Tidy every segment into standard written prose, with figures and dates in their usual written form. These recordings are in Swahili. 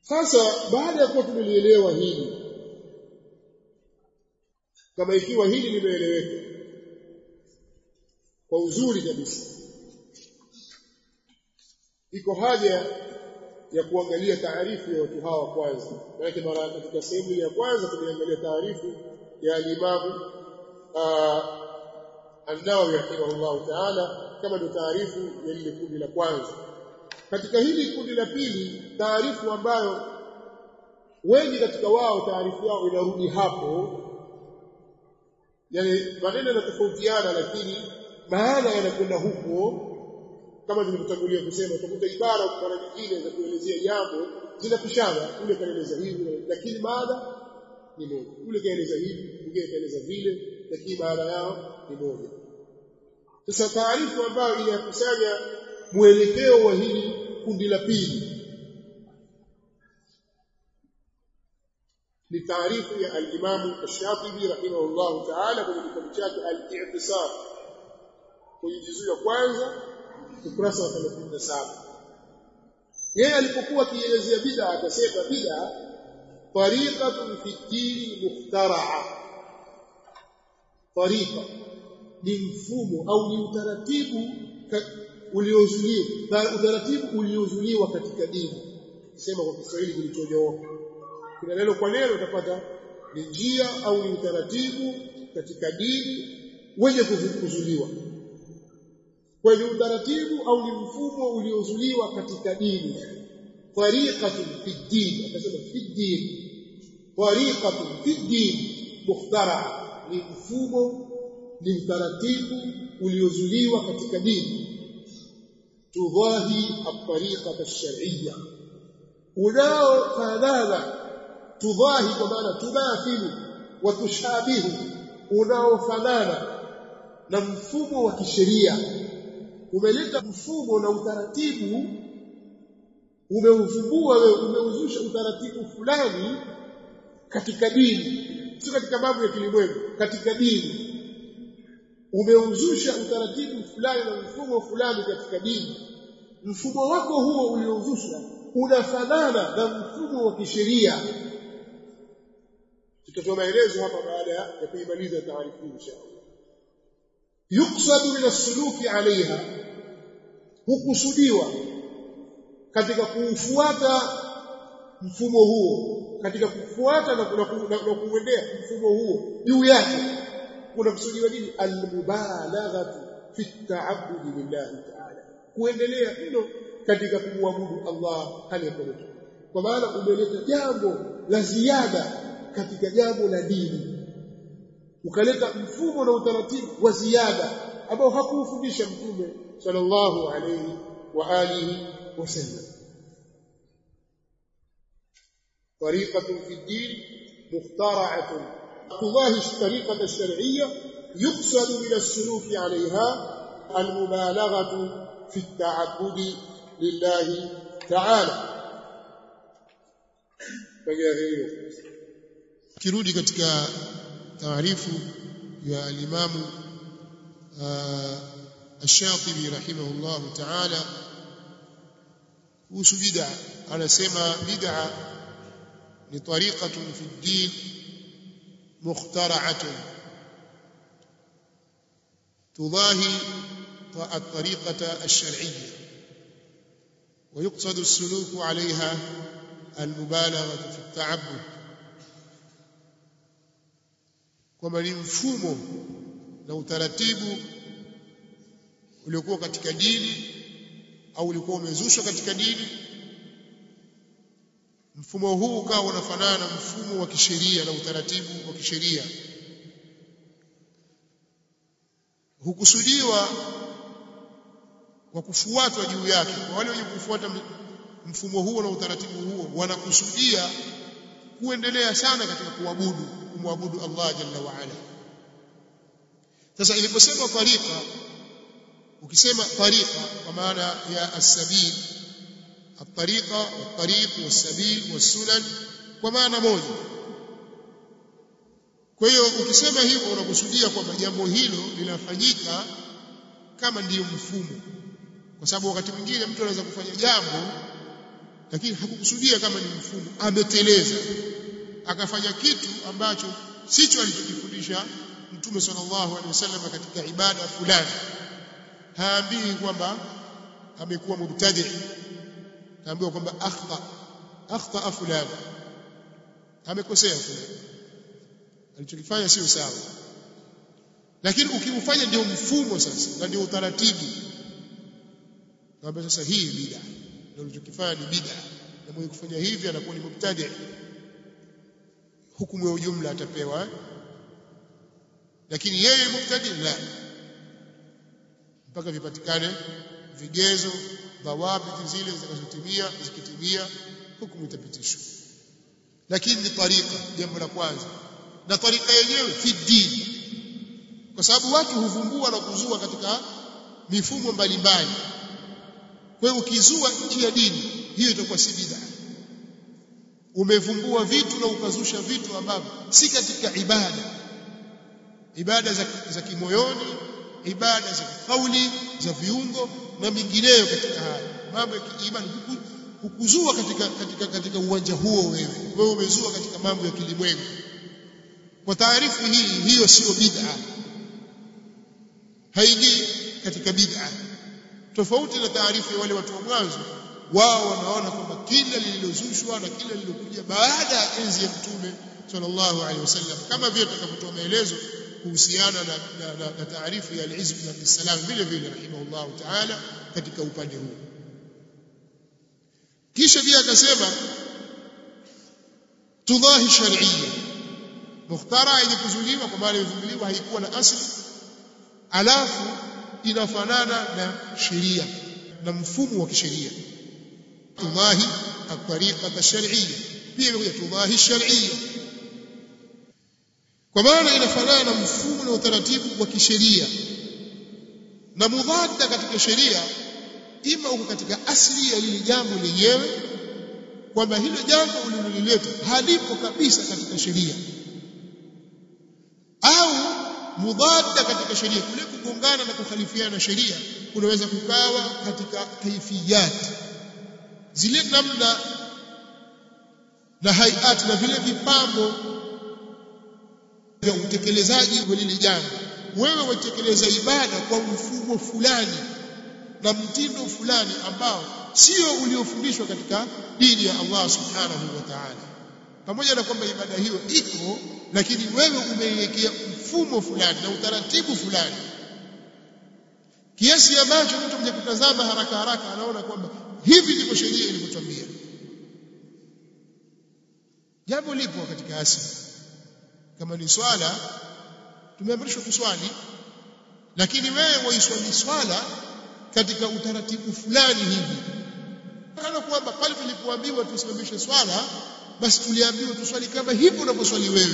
Sasa baada ya kuwa tumelielewa hili, kama ikiwa hili limeeleweka kwa uzuri kabisa, iko haja ya kuangalia taarifu ya watu hawa kwanza. Maana mara katika sehemu ya kwanza tumeangalia taarifu ya Imam An-Nawawi rahimahullah ta'ala kama ndio taarifu ya ile kundi la kwanza. Katika hili kundi la pili, taarifu ambayo wengi katika wao taarifu yao inarudi hapo, yani maneno yanatofautiana lakini maana yanakwenda huko. Kama tulivyotangulia kusema, utakuta ibara kwa nyingine za kuelezea jambo zinapishana, ule kaeleza hivi lakini maana ni moja, ule kaeleza hivi mwingine kaeleza vile lakini maana yao ni moja. Sasa taarifu ambayo inakusanya mwelekeo wa hili kundi la pili ni taarifu ya al-Imam Ash-Shatibi rahimahullah ta'ala kwenye kitabu chake Al-I'tisam kwenye juzu ya kwanza ukurasa wa 37. Yeye alipokuwa akielezea bid'a akasema bid'a tariqatun fi ad-din mukhtara'a. Tariqa ni mfumo au ni utaratibu uliozuliwa katika dini. Sema kwa Kiswahili kilichonyooka, kuna neno kwa neno utapata ni njia au ni utaratibu katika dini wenye kuzuliwa. Kwa hiyo utaratibu au ni mfumo uliozuliwa katika dini. Tariqatun fi din, akasema fi din, tariqatun fi din mukhtara, ni mfumo, ni utaratibu uliozuliwa katika dini. Tudhahi at-tariqata ash-shar'iyya, unaofanana, tudhahi kwa maana tumathilu wa tushabihu, unaofanana na mfumo wa kisheria. Umeleta mfumo na utaratibu, umeuvumbua wewe, umeuzusha utaratibu fulani katika dini, sio katika mambo ya kilimwengu, katika dini umeuzusha utaratibu fulani na mfumo fulani katika dini. Mfumo wako huo uliouzusha unafanana na mfumo wa kisheria. Tutatoa maelezo hapa baada ya kuimaliza taarifu inshallah. Yuqsadu min as-suluki 'alayha, hukusudiwa katika kufuata mfumo huo, katika kufuata na kuendea mfumo huo juu yake kuna kusudiwa nini? Al-mubalaghatu fi at-ta'abbud lillahi ta'ala, kuendelea hilo katika kumwabudu Allah hali ya kuwa, kwa maana umeleta jambo la ziada katika jambo la dini, ukaleta mfumo na utaratibu wa ziada ambao hakufundisha Mtume sallallahu alayhi wa alihi wasallam. Tariqatun fi ad-din mukhtara'atun tudahi at-tariqata ash-shar'iyya yuqsadu min as-suluki 'alayha al-mubalaghatu fi at-ta'abbudi lillahi ta'ala. Kirudi katika taarifu ya al-Imam Ash-Shatibi rahimahullah ta'ala kuhusu bid'a, anasema bid'a ni tariqatun fi ad-din mukhtara'atun tudahi at-tariqata ash-shar'iyya wa yuqsadu as-suluku 'alayha al-mubalaghatu fi at-ta'abbud, kwamba ni mfumo na utaratibu uliokuwa katika dini au ulikuwa umezushwa katika dini. Mfumo huu ukawa unafanana na mfumo wa kisheria na utaratibu wa kisheria. Hukusudiwa kwa kufuatwa juu yake. Kwa wale wenye kufuata mfumo huo na utaratibu huo, wanakusudia kuendelea sana katika kumwabudu Allah jalla wa ala. Sasa iliposema tariqa, ukisema tariqa kwa maana ya as-sabil, at-tariqa wat-tariq was-sabil was-sunan kwa maana moja. Kwa hiyo ukisema hivyo unakusudia kwamba jambo hilo linafanyika kama ndiyo mfumo, kwa sababu wakati mwingine mtu anaweza kufanya jambo lakini hakukusudia kama ni mfumo, ameteleza akafanya kitu ambacho sicho alichokifundisha Mtume sallallahu alaihi wasallam katika ibada fulani. Haambii kwamba amekuwa mubtadi, haambiwa kwamba akhta fulani, amekosea fulani, alichokifanya sio sawa. Lakini ukimfanya ndio mfumo sasa na ndio utaratibu, naomba sasa hii bid'a, ndio alichokifanya ni bid'a, na mwenye kufanya hivi anakuwa ni mubtadi, hukumu ya ujumla atapewa. Lakini yeye mubtadi la, mpaka vipatikane vigezo, dhawabiti zile zitakazotimia, zikitimia hukumu itapitishwa. Lakini ni tariqa, jambo la kwanza, na tariqa yenyewe fi dini, kwa sababu watu huvumbua na kuzua katika mifumo mbalimbali. Kwa hiyo ukizua nje ya dini, hiyo itakuwa si bid'a. Umevumbua vitu na ukazusha vitu ambavyo si katika ibada za kimoyoni, ibada za kauli, za viungo na mingineyo katika haya mambo ya kiimani. Hukuzua katika uwanja huo, wewe umezua katika mambo ya kilimwengu. Kwa taarifu hii, hiyo sio bid'a, haingii katika bid'a. Tofauti na taarifu ya wale watu wa mwanzo, wao wanaona kwamba kila lililozushwa na kila lililokuja baada ya enzi ya Mtume sallallahu alaihi wasallam, kama vile tutakavyotoa maelezo kuhusiana na taarifu ya al-Izz bin Abd salam vile vile rahimahullahu ta'ala katika upande huu. Kisha pia akasema tudahi shar'iyya, mukhtara yenye kuzuliwa kwa maana imevumbuliwa, haikuwa na asili, alafu inafanana na sheria na mfumo wa kisheria. Tudahi at-tariqa ash-shar'iyya, pia imekuja tudahi shar'iyya kwa maana inafanana na mfumo na utaratibu wa kisheria. Na mudhadda katika sheria, ima uko katika asili ya lile jambo lenyewe, kwamba hilo jambo ulilolileta halipo kabisa katika sheria, au mudhadda katika sheria, kule kugongana na kukhalifiana na sheria kunaweza kukawa katika kaifiyat, zile namna na hayat na vile vipambo vya utekelezaji wa lile jambo. Wewe watekeleza ibada kwa mfumo fulani na mtindo fulani ambao sio uliofundishwa katika dini ya Allah subhanahu wa ta'ala, pamoja na kwamba ibada hiyo iko, lakini wewe umeiwekea mfumo fulani na utaratibu fulani, kiasi ambacho mtu mwenye kutazama haraka haraka anaona kwamba hivi ndivyo sheria ilivyotwambia. Jambo lipo katika asili. Kama ni swala, tumeamrishwa kuswali, lakini wewe waiswali swala katika utaratibu fulani hivi, kana kwamba pale tulipoambiwa tusimamishe swala, basi tuliambiwa tuswali kama hivyo unavyoswali wewe.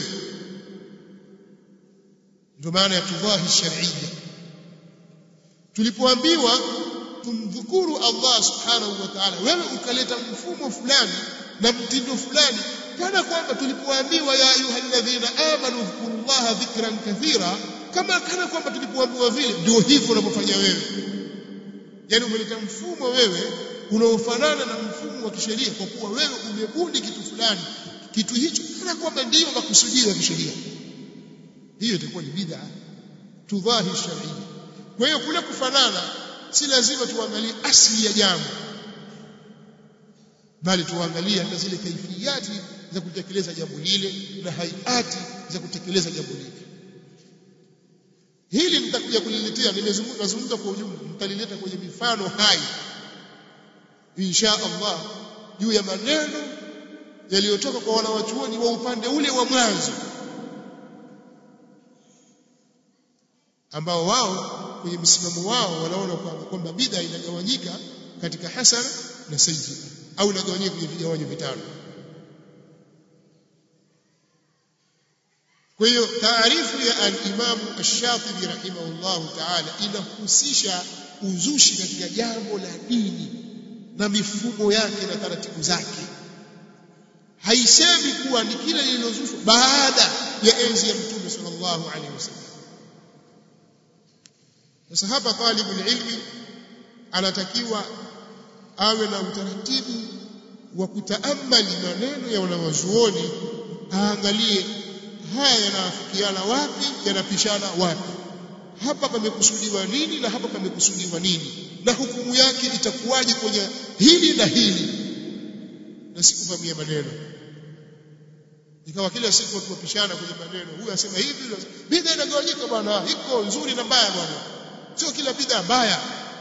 Ndio maana ya tudahi shar'iyya. Tulipoambiwa tumdhukuru Allah subhanahu wa ta'ala, wewe ukaleta mfumo fulani na mtindo fulani, kana kwamba tulipoambiwa ya ayyuhalladhina amanu dhkurullaha dhikran kathira, kana kwamba tulipoambiwa vile ndio hivyo unavyofanya wewe. Yani umeleta mfumo wewe unaofanana na mfumo wa kisheria, kwa kuwa wewe umebuni kitu fulani, kitu hicho kana kwamba ndio makusudio ya kisheria. Hiyo itakuwa ni bid'a tudahi shar'iyya. Kwa hiyo kule kufanana, si lazima tuangalie asili ya jambo, bali tuangalie hata zile kaifiyati za kutekeleza jambo lile na hayati za kutekeleza jambo lile. Hili nitakuja kuliletea, nimezungumza kwa ujumla, nitalileta kwenye mifano hai insha Allah juu ya maneno yaliyotoka kwa wanawachuoni wa upande ule wa mwanzo, ambao wao kwenye msimamo wao wanaona kwamba bid'a inagawanyika katika hasana na sayyi'a, au inagawanyika kwenye vigawanyo vitano. Kwa hiyo taarifu ya al-Imam Ash-Shatibi rahimahullahu ta'ala inahusisha uzushi katika jambo la dini na mifumo yake na taratibu zake. Haisemi kuwa ni kile lililozushwa baada ya enzi ya Mtume sallallahu alaihi wasallam. Sasa hapa talibul ilmi anatakiwa awe na utaratibu wa kutaamali maneno ya wanawazuoni aangalie haya yanaafikiana wapi, yanapishana wapi, hapa pamekusudiwa nini na hapa pamekusudiwa nini, na hukumu yake itakuwaje kwenye hili na hili, na sikuvamia maneno ikawa kila siku tupishana kwenye maneno. Huyu asema hivi, bid'a inagawanyika bwana, iko nzuri na mbaya bwana, sio kila bid'a mbaya.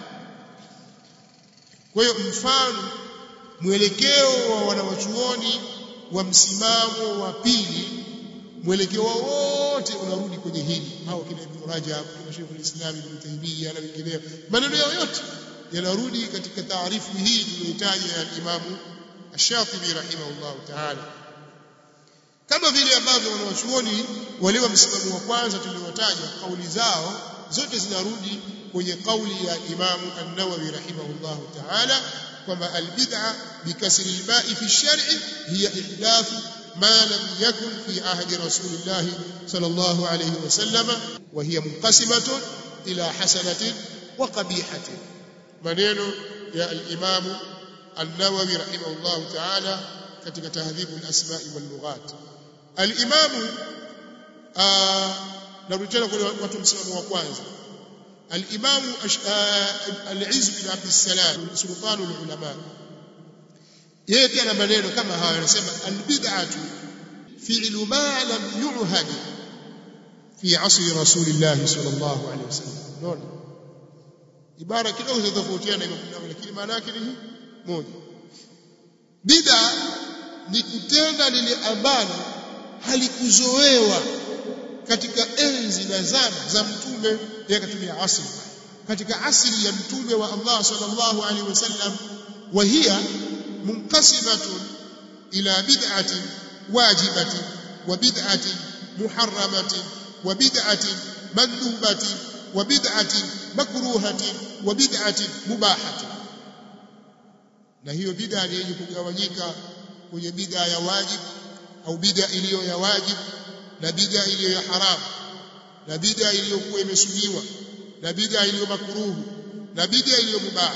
Kwa hiyo mfano mwelekeo wa wanawachuoni wa msimamo wa pili, mwelekeo wote unarudi kwenye hili, au kina Ibn Rajab, kina Sheikh al-Islam Ibn Taymiyyah na wengineo, maneno yao yote yanarudi katika taarifu hii tuliyotaja ya Imam Ash-Shatibi rahimahullah ta'ala. Kama vile ambavyo wanawachuoni wale wa msimamo wa kwanza tuliotaja, kauli zao zote zinarudi kwenye kauli ya Imam An-Nawawi rahimahullah ta'ala kwamba al-bid'a bikasri al-ba'i fi ash-shar'i hiya ihdath ma lam yakun fi ahdi rasulillah sallallahu alayhi wasallam wa hiya munqasimatun ila hasanatin wa qabihatin. Maneno ya al-Imam An-Nawawi rahimahullah ta'ala katika tahdhibu al-asma'i wal lughat. Al-Imam narudisha kwa watu msimamo wa kwanza, al-Imam al-Izz bin Abd as-Salam sultanul ulama, yeye pia na maneno kama haya, anasema al-bid'atu fi'lu ma lam yu'had fi 'asri rasulillah sallallahu alayhi wasallam. Unaona ibara kidogo zinatofautiana hivyo, lakini maana yake ni moja. Bid'a ni kutenda lile ambalo halikuzoewa katika enzi na zama za mtume, yakatumia asri katika asri ya mtume wa Allah sallallahu alaihi wasallam, wa hiya munqasimatun ila bid'atin wajibatin wa bid'atin muharramatin wa bid'atin mandhubatin wa bid'atin makruhatin wa bid'atin mubahatin. Na hiyo bid'a ni yenye kugawanyika kwenye bid'a ya wajib au bid'a iliyo ya wajib, na bid'a iliyo ya haram, na bid'a iliyokuwa imesuniwa, na bid'a iliyo makruhu, na bid'a iliyo mubah.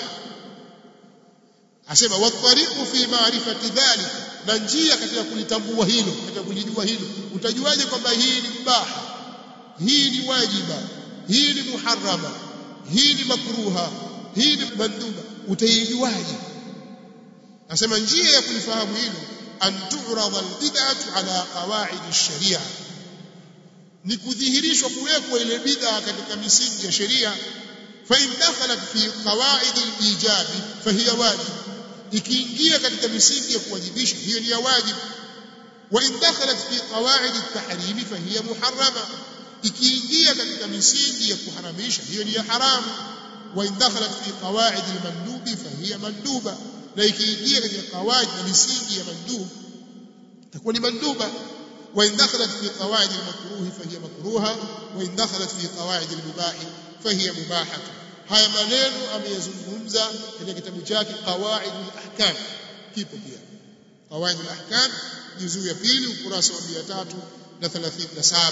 Asema wa tariqu fi ma'rifati dhalika, na njia katika kulitambua hilo, katika kulijua hilo. Utajuaje kwamba hii ni mubaha, hii ni wajiba, hii ni muharrama, hii ni makruha, hii ni mandhuba? Utaijuaje? Asema njia ya kulifahamu hilo, an tu'rada al-bid'atu ala qawaid ash-sharia, ni kudhihirishwa kuwekwa ile bid'a katika misingi ya sheria. Fa in dakhalat fi qawaid al-ijab fa hiya wajib, ikiingia katika misingi ya kuwajibisha hiyo ni ya wajib. Wa in dakhalat fi qawaid at-tahrim fa hiya muharrama, ikiingia katika misingi ya kuharamisha hiyo ni ya haramu. Wa in dakhalat fi qawaid al-mandubi fa hiya manduba, na ikiingia katika qawaid na misingi ya mandub itakuwa ni manduba. Wa in dakhalat fi qawaid al-makruh fa hiya makruha, wa in dakhalat fi qawaid al-mubah fa hiya mubaha. Haya maneno ameyazungumza katika kitabu chake Qawaid al-Ahkam, kipo pia Qawaid al-Ahkam juzuu ya 2 ukurasa wa 337.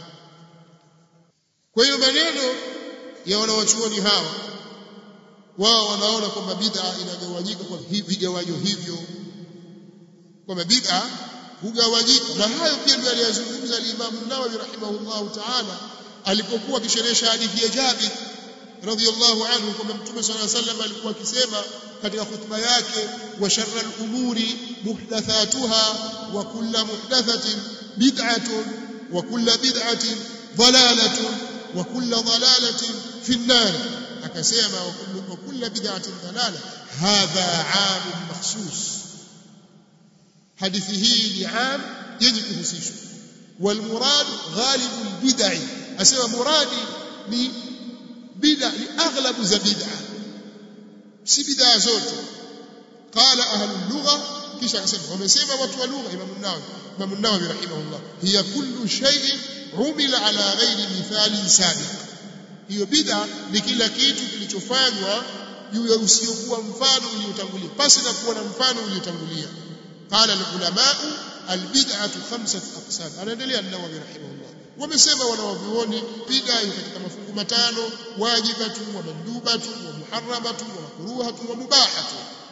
Kwa hiyo maneno ya wanawachuoni hawa, wao wanaona kwamba bid'a inagawanyika kwa vigawanyo hivyo, kwamba bid'a hugawanyika. Na hayo pia ndio aliyazungumza al-Imam an-Nawawi rahimahullahu ta'ala alipokuwa akisherehesha hadithi ya Jabir radhiyallahu anhu kwamba Mtume sallallahu alayhi wasallam alikuwa akisema katika khutba yake, wa sharral umuri muhdathatuha wa kullu muhdathatin bid'atun wa kullu bid'atin dhalalatun wa kullu dhalalatin fi an-nar. Akasema wa kullu bid'atin dalala, hadha 'am makhsus. Hadithi hii ni 'am yenye kuhusishwa, wal murad ghalibu al-bid'i, asema muradi ni bid'a, ni aghlabu za bid'a, si bid'a zote. Qala ahlu lugha, kisha akasema wamesema watu wa lugha, Imam an-Nawawi rahimahullah, hiya kullu shay'in umila ala ghairi mithalin sabiq. Hiyo bid'a ni kila kitu kilichofanywa juu ya usiokuwa mfano uliotangulia, pasi na kuwa na mfano uliotangulia. Qala al-ulama al-bid'atu khamsat aqsam. Anaendelea an-Nawawi rahimahullah, wamesema wanawavioni bid'a katika mafungu matano: wajibatu wa mandubatu wa muharramatu wa makruhatu wa mubahatu.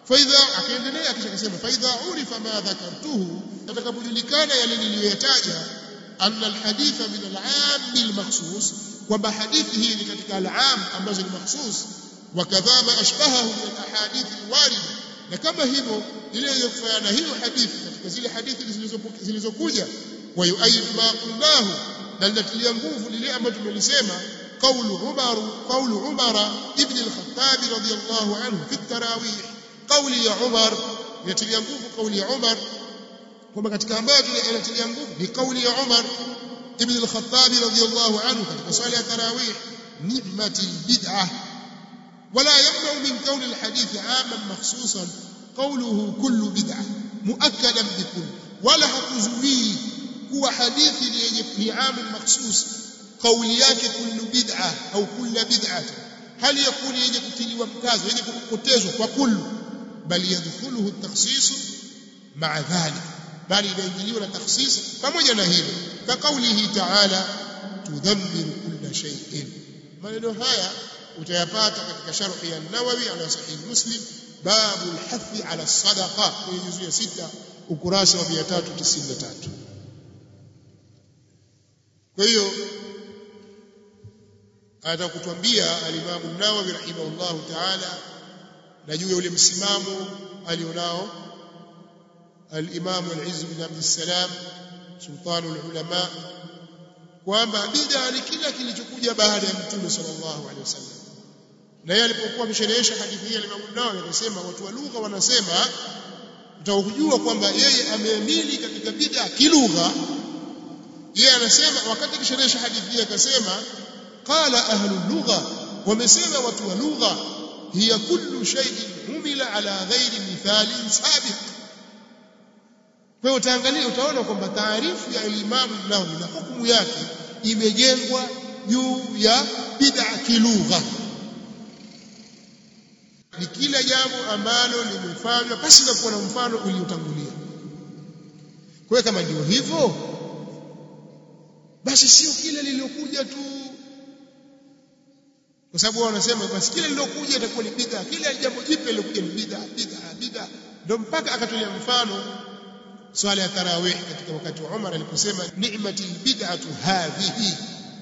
faidha akaendelea kisha akasema faidha urifa ma dhakartuhu, atakapojulikana yale niliyoyataja, anna alhaditha min al'am almakhsus, kwamba hadithi hii ni katika al'am ambazo ni makhsus, wa kadha ma ashbahahu min alahadith alwarida, na kama hivyo ile iliyofanana hiyo hadithi katika zile hadithi zilizokuja, wa yu'ayyid ma qulnahu, na linatilia nguvu lile ambalo tumelisema قول عمر ابن الخطاب رضي الله عنه في التراويح. قول يا عمر يتلي nguvu قول يا عمر, كما katika ambayo tunatilia nguvu ni kauli ya Umar ibn al-Khattab radiyallahu anhu katika swala ya tarawih, ni'mati al-bid'ah wala yamna min kawn al-hadith 'aman makhsusan qawluhu kullu bid'ah muakkadan bikull, wala hakuzuii kuwa hadithi yenye ni 'aman makhsus kauli yake kullu bid'ah au kullu bid'ah, hali yakuni yenye kutiliwa mkazo yenye kupotezwa kwa kullu, bali yadkhuluhu at-takhsis ma'a dhalik, bali inaingiliwa na takhsis pamoja na hilo, kwa kaulihi ta'ala tudhammiru kulla shay'in. Maneno haya utayapata katika sharhi ya Nawawi ala sahih Muslim, babu al-hathi ala as-sadaqa, kwenye juzu ya 6 ukurasa wa 393. Kwa hiyo atakutuambia al-Imam an-Nawawi rahimahullahu ta'ala na juu ya ule msimamo alionao al-Imam al-Izz bin Abd as-Salam sultanul ulama, kwamba bid'a ni kila kilichokuja baada ya Mtume sallallahu alaihi wasallam. Na yeye alipokuwa amesherehesha hadithi hii al-Imam an-Nawawi akasema, watu wa lugha wanasema, utakujua kwamba yeye ameamini katika bid'a kilugha. Yeye anasema wakati akisherehesha hadithi hii akasema, qala ahlu lugha, wamesema watu wa lugha, hiya kullu shay'in umila ala ghairi mithalin sabiq. Kwa hiyo utaangalia utaona kwamba taarifu ya Imam Nawawi na hukumu yake imejengwa juu ya bid'a kilugha. Ni kila jambo ambalo limefanywa basi na kuwa na mfano uliotangulia. Kwa hiyo kama ndio hivyo, basi sio kile lililokuja tu, kwa sababu wao wanasema basi kile lilokuja itakuwa ni bid'a, kile jambo jipya lilokuja ni bid'a. Ndio mpaka akatolea mfano swala ya tarawih katika wakati wa Umar aliposema ni'mati bid'atu hadhihi,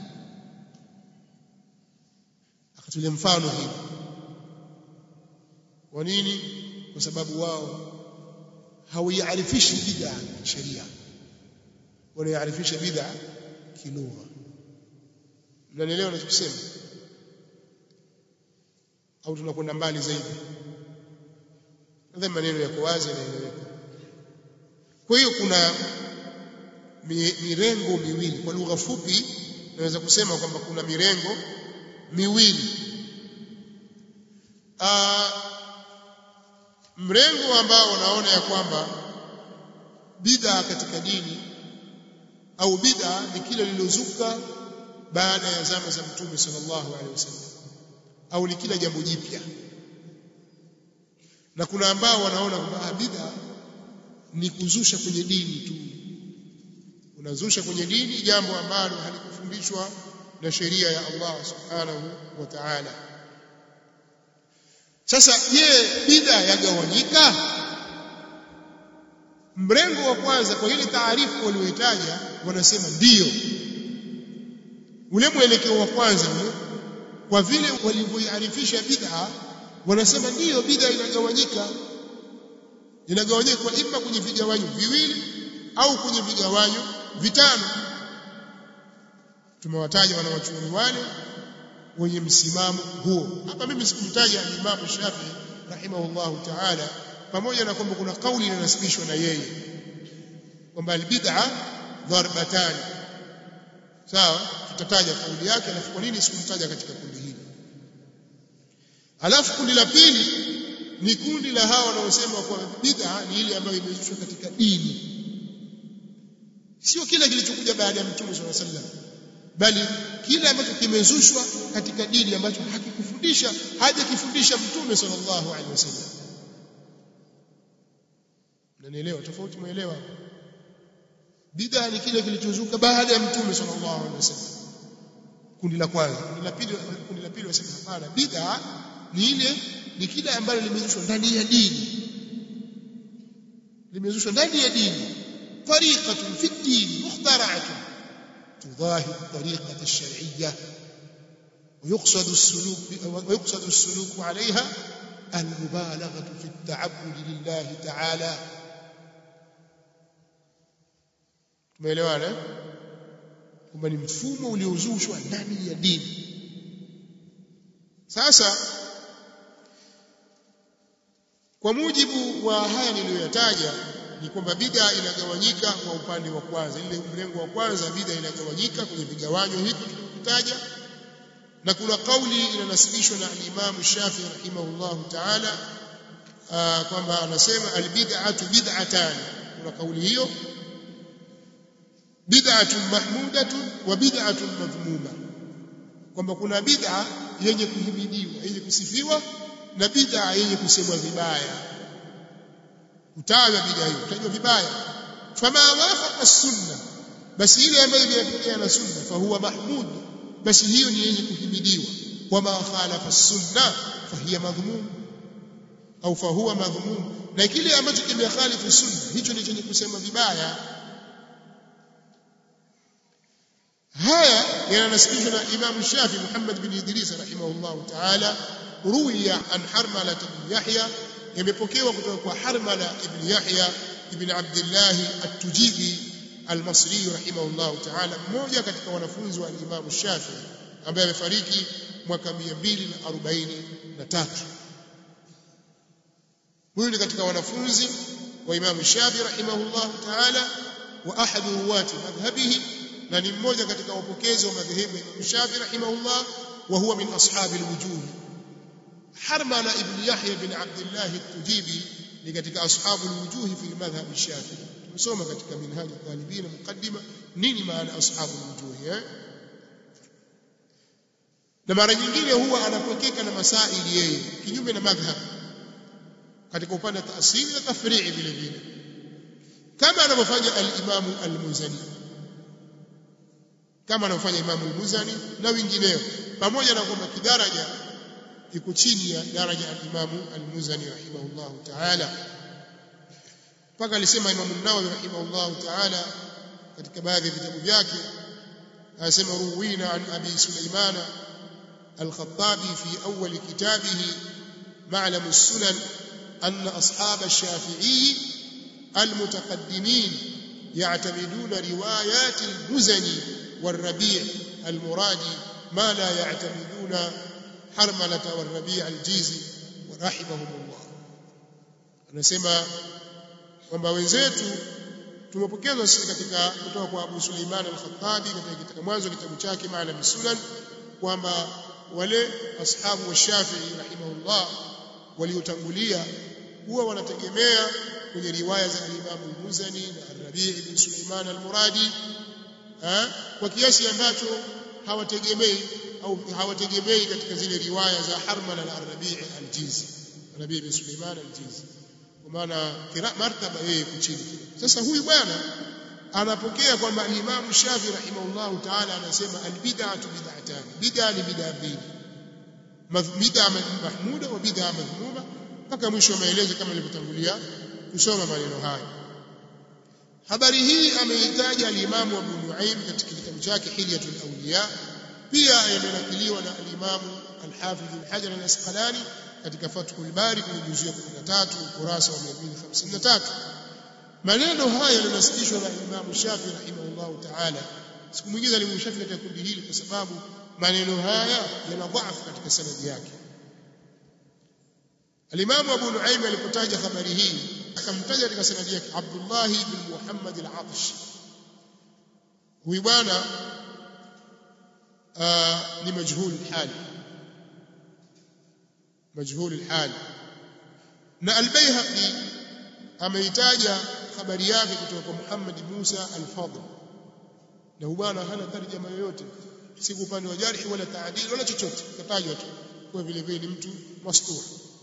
akatolea mfano hii. Kwa nini? Kwa sababu wao hawayaarifishi bid'a sheria, wanayaarifisha bid'a kilugha. Mnanielewa ninachosema au tunakwenda mbali zaidi? Nadhani maneno yako wazi na yanaeleweka. Kwa hiyo kuna mirengo miwili. Kwa lugha fupi naweza kusema kwamba kuna mirengo miwili. Mrengo ambao unaona ya kwamba bid'a katika dini au bid'a ni kile lililozuka baada ya zama za Mtume sallallahu alaihi wasallam, au ni kila jambo jipya. Na kuna ambao wanaona kwamba bid'a ni kuzusha kwenye dini tu, unazusha kwenye dini jambo ambalo halikufundishwa na sheria ya Allah subhanahu wa ta'ala. Sasa je, bid'a yagawanyika? Mrengo wa kwanza kwa ile taarifu walioitaja wanasema ndiyo, ule mwelekeo wa kwanza ule, kwa vile walivyoiarifisha bid'a, wanasema ndiyo bid'a inagawanyika kwa ima kwenye vigawanyo viwili au kwenye vigawanyo vitano. Tumewataja wanawachuoni wale wenye msimamo huo. Hapa mimi sikumtaja Imam Shafi'i rahimahullahu ta'ala, pamoja na kwamba kuna kauli inanasibishwa na yeye kwamba albid'a darbatan. Sawa, tutataja kauli yake, alafu kwa nini sikumtaja katika kundi hili. Alafu kundi la pili ni kundi la hao wanaosema kwa bid'a ni ile ambayo imezushwa katika dini, sio kile kilichokuja baada ya Mtume sallallahu alaihi wasallam, bali kile ambacho kimezushwa katika dini ambacho hajakifundisha Mtume sallallahu alaihi wasallam. Unanielewa tofauti? Muelewa? Bid'a ni kile kilichozuka baada ya Mtume sallallahu alaihi wasallam, kundi la kwanza. Kundi la pili wasema hapana, bid'a ni ile ni kile ambalo limezushwa ndani ya dini, limezushwa ndani ya dini. Tariqatun fi ad-din mukhtara'atun tudahi at-tariqata ash-shar'iyyah ويقصد السلوك عليها المبالغة في التعبد لله تعالى. tumeelewana kwamba ni mfumo uliozushwa ndani ya dini. Sasa kwa mujibu wa haya niliyoyataja ni kwamba bid'a inagawanyika kwa upande wa kwanza, ile mlengo wa kwanza bid'a inagawanyika kwenye vigawanyo hivi tulivyotaja, na kuna kauli inanasibishwa na al-Imam Shafi'i rahimahullahu ta'ala kwamba anasema al-bid'atu bid'atan. Kuna kauli hiyo, bid'atun mahmudatun wa bid'atun madhmuma, kwamba kuna bid'a yenye kuhimidiwa, yenye kusifiwa, na bid'a yenye kusemwa vibaya. Utawa bid'a hiyo utajwa vibaya. Fama wafaqa as-sunnah, basi ile ambayo inapokea na sunna, fa huwa mahmud, basi hiyo ni yenye kuhimidiwa. Wama khalafa as-sunnah fa hiya madhmum au fa huwa madhmum, na kile ambacho kimekhalifu sunna hicho ni chenye kusema vibaya. haya yananasibishwa na Imam Shafi Muhammad bin Idris rahimahullahu ta'ala. ruwiya an Harmala ibn Yahya, yamepokewa kutoka kwa Harmala ibn Yahya ibn Abdullah at-Tujibi al-Masri rahimahullahu ta'ala, mmoja katika wanafunzi wa Imam Shafi ambaye amefariki mwaka 243. huyu ni katika wanafunzi wa Imam Shafi rahimahullahu ta'ala wa ahadu ruwati madhhabihi, na ni mmoja katika wapokezi wa madhehebu ya Imam Shafi rahimahullah, wa huwa min ashabi al-wujuh. Harmala ibn Yahya ibn Abdullah at-Tujibi ni katika ashabu al-wujuh fi madhhab al-Shafi. tumesoma katika minhaj al-talibin muqaddima nini maana ashabu al-wujuh. Na mara nyingine huwa anapokeka na masaili yeye kinyume na madhhab katika upande wa taasili na tafrii vile vile, kama anavyofanya al-Imam al-Muzani, kama anavyofanya Imam al-Muzani na wengineo, pamoja na kwamba kidaraja iko chini ya daraja ya Imam al-Muzani rahimahullah ta'ala. Mpaka alisema Imam an-Nawawi rahimahullah ta'ala katika baadhi ya vitabu vyake, anasema ruwina an Abi Sulaiman al-Khattabi fi awwal kitabihi Ma'lam as-Sunan أن أصحاب الشافعي المتقدمين يعتمدون روايات المزني والربيع المرادي ما لا يعتمدون حرملة والربيع الجيزي ورحمهم الله. anasema kwamba wenzetu tumepokezwa sisi katika kutoka kwa Abu Sulaiman al-Khattabi katika mwanzo kitabu chake Ma'lam as-Sunan kwamba wale ashabu wa Shafi'i rahimahullah waliotangulia huwa wanategemea kwenye riwaya za Imam al-Muzani na Ar-Rabi' ibn Sulaiman al-Muradi kwa kiasi ambacho hawategemei katika zile riwaya za Harmala na Ar-Rabi' al-Jizi, Ar-Rabi' ibn Sulaiman al-Jizi, kwa maana martaba yeye kuchini. Sasa huyu bwana anapokea kwamba Imam Shafi rahimahullah ta'ala anasema al-bid'atu bid'atan, bid'a ni bid'a mbili, bid'a mahmuda wa bid'a madhmuma, mpaka mwisho wa maelezo kama nilivyotangulia kusoma maneno haya. Habari hii ameitaja al-Imam Abu Nuaim katika kitabu chake Hilyatul Awliya, pia yamenakiliwa na al-Imam al-Hafidh al-Hajar al-Asqalani katika Fathul Bari kwenye juzuu ya 13 ukurasa wa 253. maneno haya yanasibishwa na Imam Shafi rahimahullah ta'ala. Sikumuingiza Imam Shafi katika kundi hili kwa sababu maneno haya yana dhaifu katika sanadi yake. Al-Imam Abu Nuaim alipotaja habari hii akamtaja katika sanadi yake Abdullah ibn Muhammad al-Atsh. Huyu bwana ni majhul al-hal, majhul al-hal. Na al-Baihaqi ameitaja habari yake kutoka kwa Muhammad Musa al-Fadl, na huyu bwana hana tarjama yoyote, si upande wa jarh wala taadil wala chochote, katajwa tu kwa vile vile ni mtu mastur.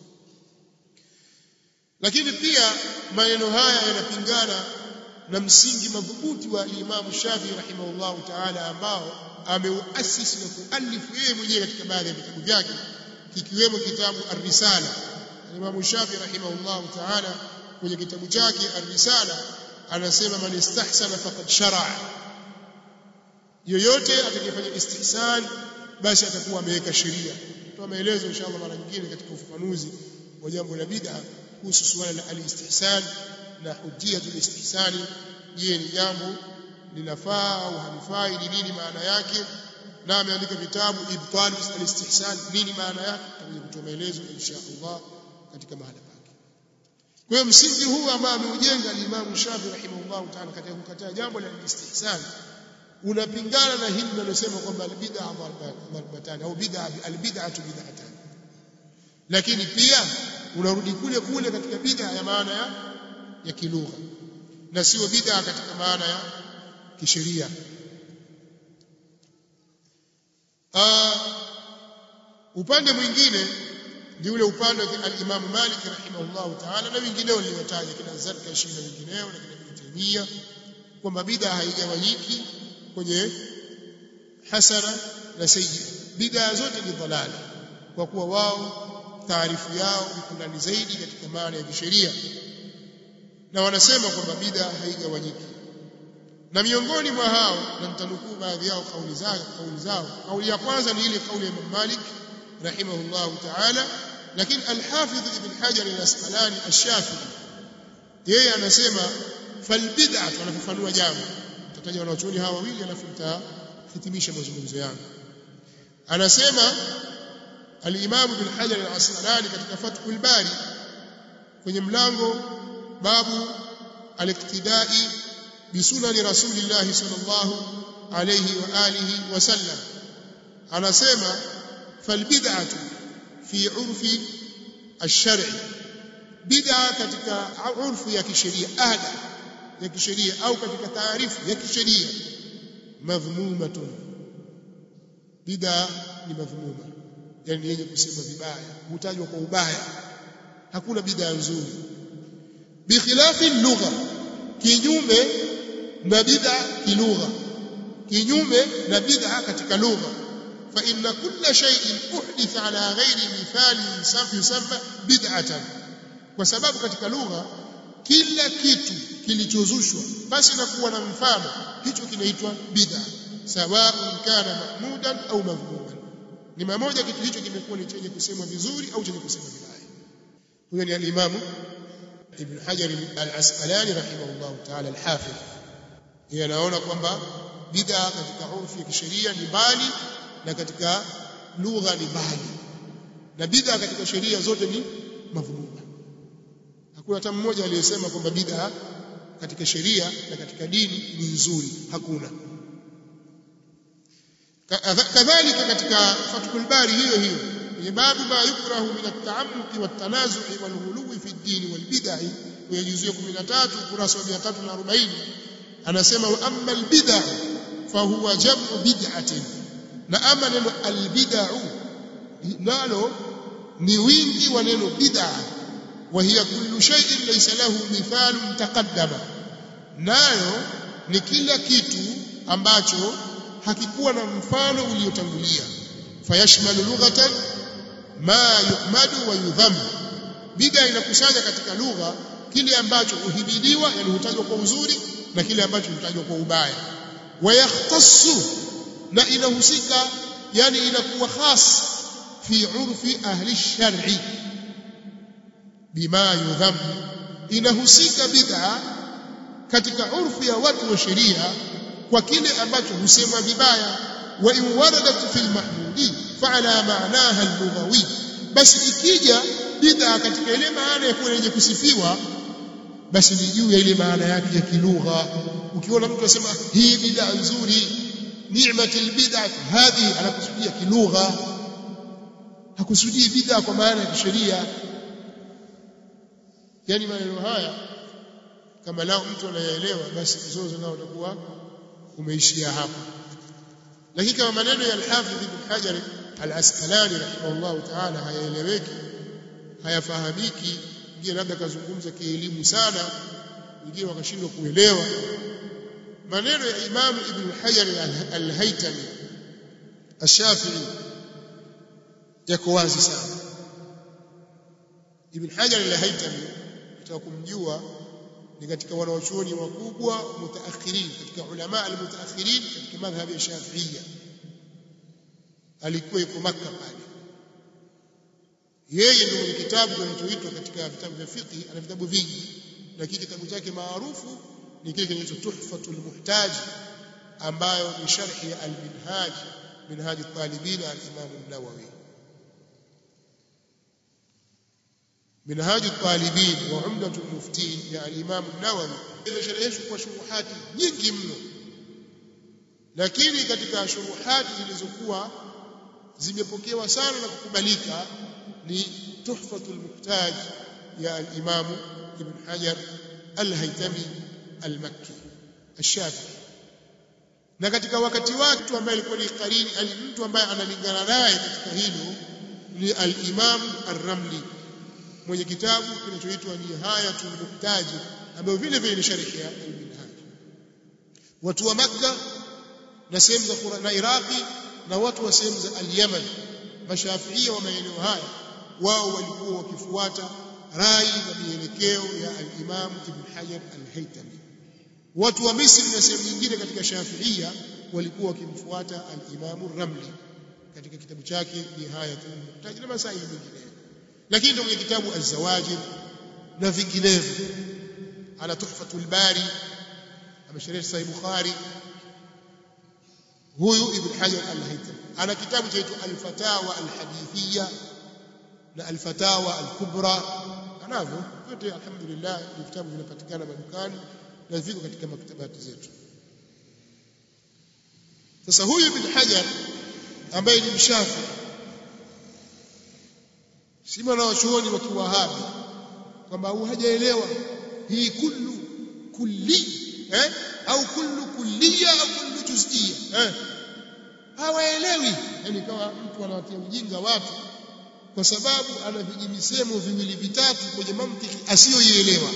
Lakini pia maneno haya yanapingana na msingi madhubuti wa Imam Shafi rahimahullah ta'ala ambao ameuasisi na kualifu yeye mwenyewe katika baadhi ya vitabu vyake, kikiwemo kitabu Ar-Risala. Imam Shafi rahimahullah ta'ala kwenye kitabu chake Ar-Risala anasema man istahsana faqad shar'a, yoyote atakayefanya istihsan basi atakuwa ameweka sheria. Tutoa maelezo inshallah mara nyingine katika ufafanuzi wa jambo la bid'a kuhusu suala la al-istihsan na hujjatul istihsani. Je, ni jambo linafaa au halifai, ni nini maana yake? Na ameandika vitabu Ibtal al-Istihsan, nini maana yake, tutakuja kutoa maelezo inshallah katika mahala pake. Kwa hiyo msingi huu ambao ameujenga Imam Shafi rahimahullah ta'ala katika kukataa jambo la istihsan unapingana na hili linalosema kwamba al-bid'a darbatan au al-bid'atu bid'atan, lakini pia unarudi kule kule katika bid'a ya maana ya kilugha na sio bid'a katika maana ya kisheria. Upande mwingine ni ule upande wa al-Imam Malik rahimahullah ta'ala na wengineo waliotaja kina Zarkashi na wengineo na kina Ibn Taymiyyah kwamba bid'a haigawanyiki kwenye hasana na sayyi. Bid'a zote ni dhalali, kwa kuwa wao taarifu yao iko ndani zaidi katika maana ya kisheria, na wanasema kwamba bid'a haigawanyiki. Na miongoni mwa hao, na nitanukuu baadhi yao kauli zao. Kauli ya kwanza ni ile kauli ya Imam Malik rahimahullah ta'ala, lakini al-Hafidh Ibn Hajar al-Asqalani ash-Shafi'i yeye anasema fal bid'atu, anafafanua jambo. Tutaja wanachuoni hawa wawili alafu nitahitimisha mazungumzo yangu. Anasema al-Imam Ibn Hajar al-Asqalani katika Fathul Bari kwenye mlango babu al-iqtidai bisunani Rasulillah sallallahu alayhi wa alihi wasallam, anasema fal bid'atu fi urfi ash-shar'i, bid'a katika urfu ya kisheria, ada ya kisheria au katika taarifu ya kisheria, madhmumatun, bid'a ni madhmuma, yani yenye kusema vibaya, hutajwa kwa ubaya, hakuna bid'a nzuri. Bi khilafi lugha, kinyume na bid'a kilugha, kinyume na bid'a katika lugha. Fa inna kulla shay'in uhditha ala ghairi mithali yusamma bid'atan, kwa sababu katika lugha kila kitu kilichozushwa basi na kuwa na mfano hicho kinaitwa bid'a, sawa'un kana mahmudan au madhmuman, ni mmoja kitu hicho kimekuwa ni chenye kusemwa vizuri au chenye kusemwa vibaya. Huyo ni al-Imam Ibn Hajar al-Asqalani rahimahullah ta'ala al-Hafidh. Yeye anaona kwamba bid'a katika urfi ya kisheria ni mbali na katika lugha ni mbali, na bid'a katika sheria zote ni madhmuma. Hakuna hata mmoja aliyesema kwamba bid'a katika sheria na katika dini ni nzuri, hakuna. Kadhalika katika Fathul Bari hiyo kwenye babu ma yukrahu min at-ta'ammuq wa at-tanazu' wal ghuluwi fi ad-din wal bid'ah, kwenye juzuu 13 ukurasa wa 340 anasema wa amma al-bid'ah fa huwa jam'u bid'atin, na ama neno al-bid'ah nalo ni wingi wa neno bid'ah. Wa hiya kullu shay'in laysa lahu mithalun taqaddama, nayo ni kila kitu ambacho hakikuwa na mfano uliotangulia. Fayashmalu lughatan ma yuhmadu wa yudham, bid'a inakusanya katika lugha kile ambacho huhibidiwa, yani hutajwa kwa uzuri, na kile ambacho hutajwa kwa ubaya. Wa yakhtassu, na inahusika, yani inakuwa khas fi urfi ahli shar'i bima yudham, inahusika bid'a katika urfi ya watu wa sheria kwa kile ambacho husemwa vibaya. Wa in waradat fil mahmudi fa ala ma'naha al-lughawi, basi ikija bid'a katika ile maana ya yenye kusifiwa, basi ni juu ya ile maana yake ya kilugha. Ukiona mtu anasema hii bid'a nzuri, ni'matul bid'ah hadhi, anakusudia kilugha, hakusudii bid'a kwa maana ya kisheria. Yani maneno haya kama lao mtu anayaelewa, basi mzozo nao utakuwa umeishia hapo. Lakini kama maneno ya al-Hafidh Ibn Hajar al-Asqalani rahimahullah ta'ala hayaeleweki, hayafahamiki, ndio labda kazungumza kielimu sana, wengine wakashindwa kuelewa maneno ya Imam Ibn Hajar al-Haytami al-Shafi'i yako wazi sana. Ibn Hajar al-Haytami tutakumjua ni katika wanawachuoni wakubwa mutaakhirin, katika ulama al-mutaakhirin katika madhhabi ya Shafi'iyya. Alikuwa yuko Makkah pale. Yeye ndio mwenye kitabu kinachoitwa katika vitabu vya fiqh, ana vitabu vingi, lakini kitabu chake maarufu ni kile kinaitwa Tuhfatul Muhtaj, ambayo ni sharhi ya al-Minhaj, Minhaj al-Talibin al-Imam an-Nawawi. Minhaj al-Talibin wa Umdat al-Muftin ya al-Imam an-Nawawi imesharihishwa kwa shuruhati nyingi mno, lakini katika shuruhati zilizokuwa zimepokewa sana na kukubalika ni Tuhfatul Muhtaj ya al-Imam Ibn Hajar al-Haytami al-Makki al-Shafi'i. Na katika wakati wake mtu ambaye alikuwa ni qarini, mtu ambaye analingana naye katika hilo ni al-Imam ar-Ramli mwenye kitabu kinachoitwa Nihayatul Muhtaj, ambayo vile vile ni sharhi ya al-Minhaj. Watu wa Makkah na sehemu za Qur'an na Iraqi na watu wa sehemu za al-Yaman, mashafiia wa maeneo haya, wao walikuwa wakifuata rai na mielekeo ya al-Imam Ibn Hajar al-Haytami. Watu wa Misri na sehemu nyingine katika Shafi'ia walikuwa wakimfuata al-Imam ar-Ramli katika kitabu chake Nihayatul Muhtaj na masaili mengine. Lakini ndio mwenye kitabu Az-Zawajir na vinginevyo. Ana Tuhfatul Bari, amesharih Sahih Bukhari. Huyu Ibn Hajar al-Haytami ana kitabu chaitwa Al-Fatawa al-Hadithiyya na Al-Fatawa al-Kubra. Anavyo yote, alhamdulillah, ni vitabu vinapatikana madukani na viko katika maktabati zetu. Sasa huyu Ibn Hajar ambaye ni mshafi, si mwanachuoni wa Kiwahabi, kwamba hajaelewa hii kulli au kullu kulliya au kullu juz'iyya, hawaelewi. Yani kama mtu anawatia ujinga watu kwa sababu ana vijimisemo viwili vitatu kwenye mantiki asiyoielewa,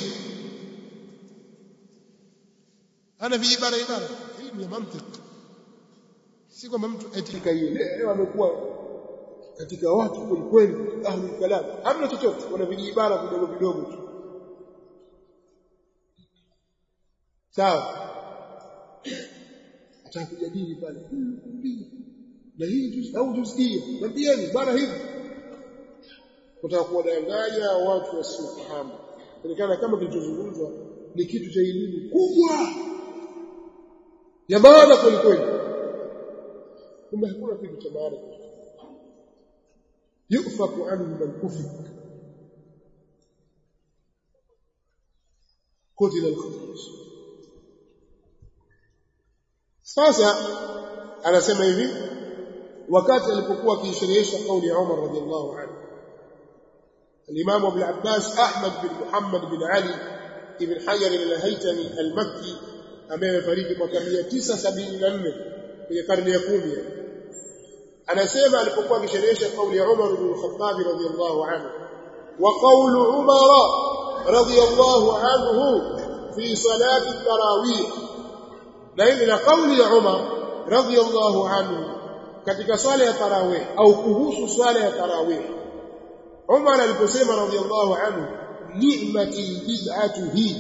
ana vijibara hii ni mantiki, si kwamba mtu etika ielewa. Amekuwa katika watu kweli ahlul kalam, hamna chochote, wana vijibara vidogo vidogo tu. Sawa, atakujadili pale na hii juzi au juzia, naambieni bwana hivi, kutaka kuwadanganya watu wasiofahamu. Inaonekana kama kilichozungumzwa ni kitu cha elimu kubwa ya maana kweli, kumbe hakuna kitu cha maana. Yufaku anhu man kufik qutila al-khamis. Sasa anasema hivi, wakati alipokuwa akisherehesha kauli ya Umar radhiallahu anhu, al-Imam Abu al-Abbas Ahmad bin Muhammad bin Ali ibn Hajar al-Haytami al-Makki ambaye amefariki mwaka 974 kwenye karne ya 10, anasema alipokuwa akisherehesha kauli ya Umar bin al-Khattab radhiallahu anhu, wa qawlu Umar radhiallahu anhu fi salati tarawih, na hili la kauli ya Umar radhiallahu anhu katika swala ya tarawih au kuhusu swala ya tarawih. Umar aliposema radhiallahu anhu, ni'mati bid'atu hi,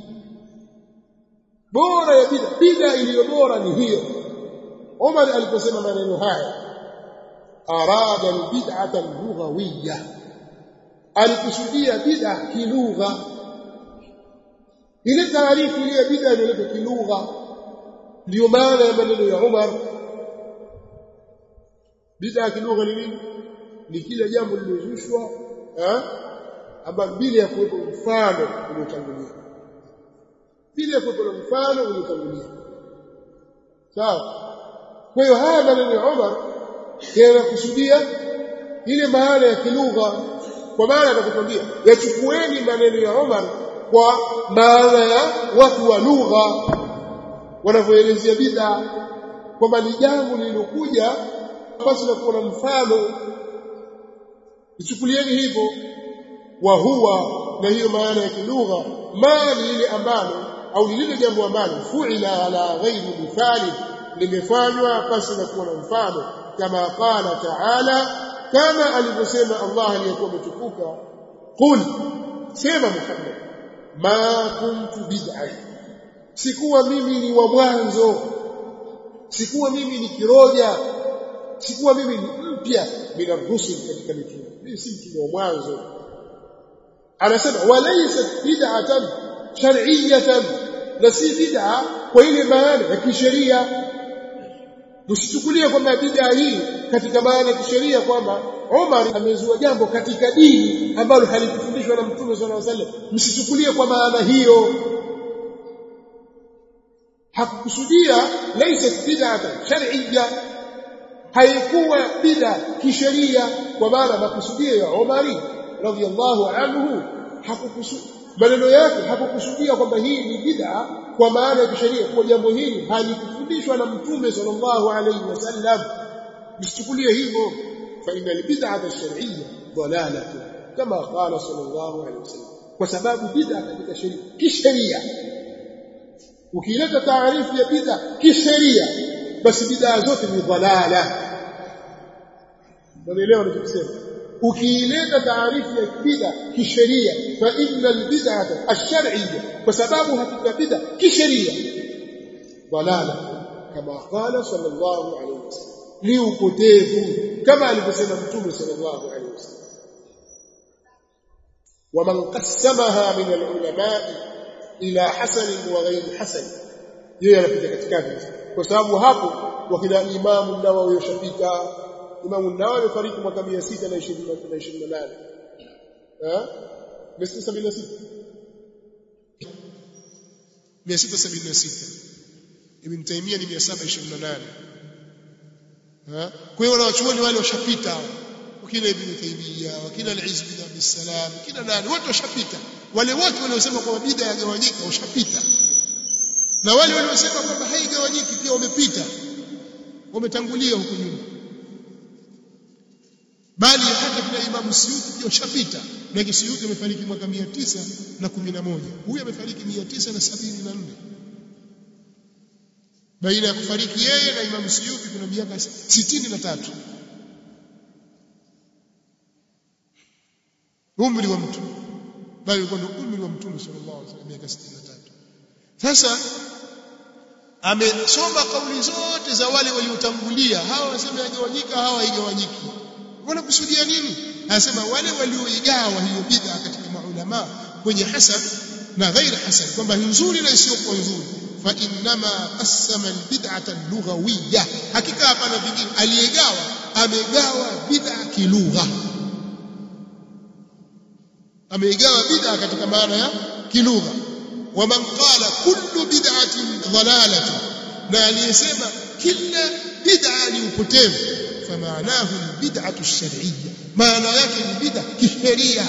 bora ya bid'a iliyo bora ni hiyo. Umar aliposema maneno haya, arada albid'ata allughawiyya, alikusudia bid'a kilugha. Ile taarifu ile bid'a inaitwa kilugha, ndio maana ya maneno ya Umar. Bid'a kilugha ni nini? Ni kile jambo lilozushwa ambalo bila ya kuwepo mfano uliotangulia, bila ya kuwepo mfano uliotangulia. Sawa. Kwa hiyo haya maneno ya Umar yanakusudia ile maana ya kilugha, kwa maana atakwambia yachukueni maneno ya Umar kwa maana ya watu wa lugha wanavyoelezea bid'a, kwamba ni jambo lililokuja basi na kuona mfano, ichukulieni hivyo. Wa huwa, na hiyo maana ya kilugha, maana ile ambalo au lile jambo ambalo fu'ila ala ghairi mithali, limefanywa basi na kuona mfano, kama qala ta'ala, kama alivyosema Allah aliyekuwa mtukuka, qul, sema Muhammad, ma kuntu bid'a, sikuwa mimi ni wa mwanzo, sikuwa mimi ni kiroja, sikuwa mimi ni mpya bila rusul katika mitume, mimi si mtume wa mwanzo. Anasema walaysa bid'atan shar'iyyatan, la si bid'a kwa ile maana ya kisheria. Msichukulie kwamba bid'a hii katika maana ya kisheria kwamba Umar amezua jambo katika dini ambalo halikufundishwa na Mtume sallallahu alaihi wasallam. Msichukulie kwa maana hiyo. Hakukusudia laysa bid'atan shar'iyya, haikuwa bid'a kisheria kwa maana makusudio ya Umar radhiyallahu anhu. Hakukusudia maneno yake, hakukusudia kwamba hii ni bid'a kwa maana ya kisheria, kwa jambo hili halikufundishwa na Mtume sallallahu alaihi wasallam. Msichukulie hivyo. Fa inna bid'ata ash-shar'iyya dalalatu kama qala sallallahu alaihi wasallam, kwa sababu bid'a katika sheria kisheria, ukileta taarifu ya bid'a kisheria, basi bid'a zote ni dalala. Unaelewa ninachosema? Ukileta taarifu ya bid'a kisheria, fa inna al-bid'ata ash-shar'iyya, kwa sababu hakika bid'a kisheria dalala kama qala sallallahu alaihi wasallam, ni upotevu kama alivyosema Mtume sallallahu alaihi wasallam. ومن قسمها من العلماء الى حسن وغير حسن, yeye anapita katikati, kwa sababu hapo wakina Imam an-Nawawi yashapita. Imam an-Nawawi fariki mwaka 628 676 Ibn Taymiyyah ni 728. Kwa hiyo wanawachuoni wale washapita, wakina Ibn Taymiyyah, wakina al-Izz bin Abd salam, kina nani, wote washapita. Wale wote waliosema kwamba bid'a yagawanyika washapita, na wale waliosema kwamba haigawanyiki pia wamepita, wametangulia huko nyuma. Bali hata kina Imam Suyuti pia washapita, na Suyuti amefariki mwaka 911, huyu amefariki 974. Baina ya kufariki yeye na Imam Suyuti kuna miaka 63. Umri wa mtu, bali ulikuwa ndio umri wa Mtume sallallahu alaihi wasallam, miaka 63. Sasa amesoma kauli zote za wale waliotangulia, hawa wanasema yagawanyika, hawa haigawanyiki. Wanakusudia nini? Anasema wale walioigawa hiyo bid'a katika maulama kwenye hasan na ghair hasan, kwamba nzuri na isiyokuwa nzuri. Fa innama qasama albid'ata al-lughawiyya, hakika hapana vingine, aliyegawa amegawa bid'a kilugha, ameigawa bid'a katika maana ya kilugha. Wa man qala kullu bid'atin dhalalatun, na aliyesema kila bid'a ni upotevu, fa maanahu bid'atu ash-shar'iyya, maana yake ni bid'a kisheria.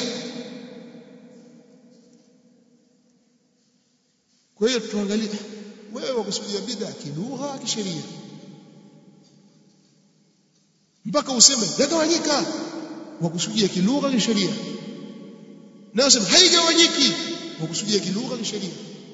Kwa hiyo tuangalie, wewe wakusudia bid'a kilugha kisheria, mpaka useme yagawanyika, wakusudia kilugha kisheria, na useme haigawanyiki, wakusudia kilugha kisheria.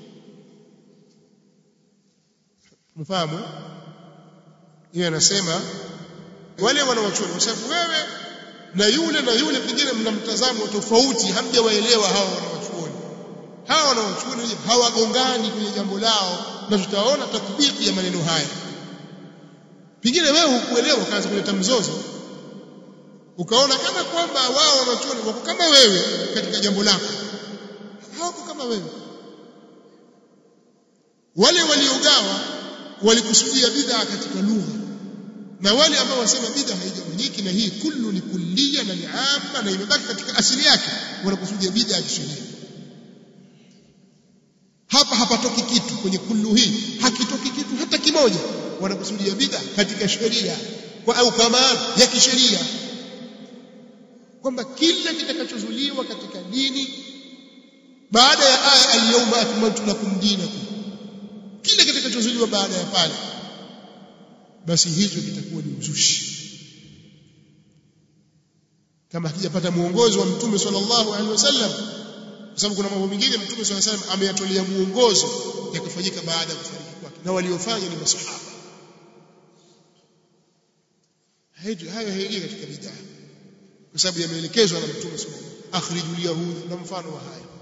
Mfahamu? Yeye anasema wale wanawachuoni, kwa sababu wewe na yule pengine mna mtazamo tofauti, hamjawaelewa hawa wanawachuoni. Hawa wanawachuoni hawagongani kwenye jambo lao, na tutaona tatbiki ya maneno haya. Pengine wewe hukuelewa, kaanza kuleta mzozo, ukaona kana kwamba wao wanawachuoni wako kama wewe katika jambo lako. Hawako kama wewe. Wale waliogawa walikusudia bid'a katika lugha, na wale ambao wasema bid'a haigawanyiki na hii kullu ni kulliya na ni amma na imebaki katika asili yake, wanakusudia bid'a ya kisheria. Hapa hapatoki kitu kwenye kullu hii, hakitoki kitu hata kimoja, wanakusudia bid'a katika sheria au kama ya kisheria, kwamba kila kitakachozuliwa katika dini baada ya aya al-yawma akmaltu lakum dinakum, kila kitakachozuliwa baada ya pale, basi hicho kitakuwa ni uzushi, kama hakijapata muongozo wa Mtume sallallahu alaihi wasallam. Kwa sababu kuna mambo mengine Mtume sallallahu alaihi wasallam ameyatolea muongozo yakafanyika baada ya kufariki kwake, na waliofanya ni masahaba. Hayo haingii katika bid'a. kwa sababu yameelekezwa na Mtume sallallahu akhrijul yahud na mfano wa haya.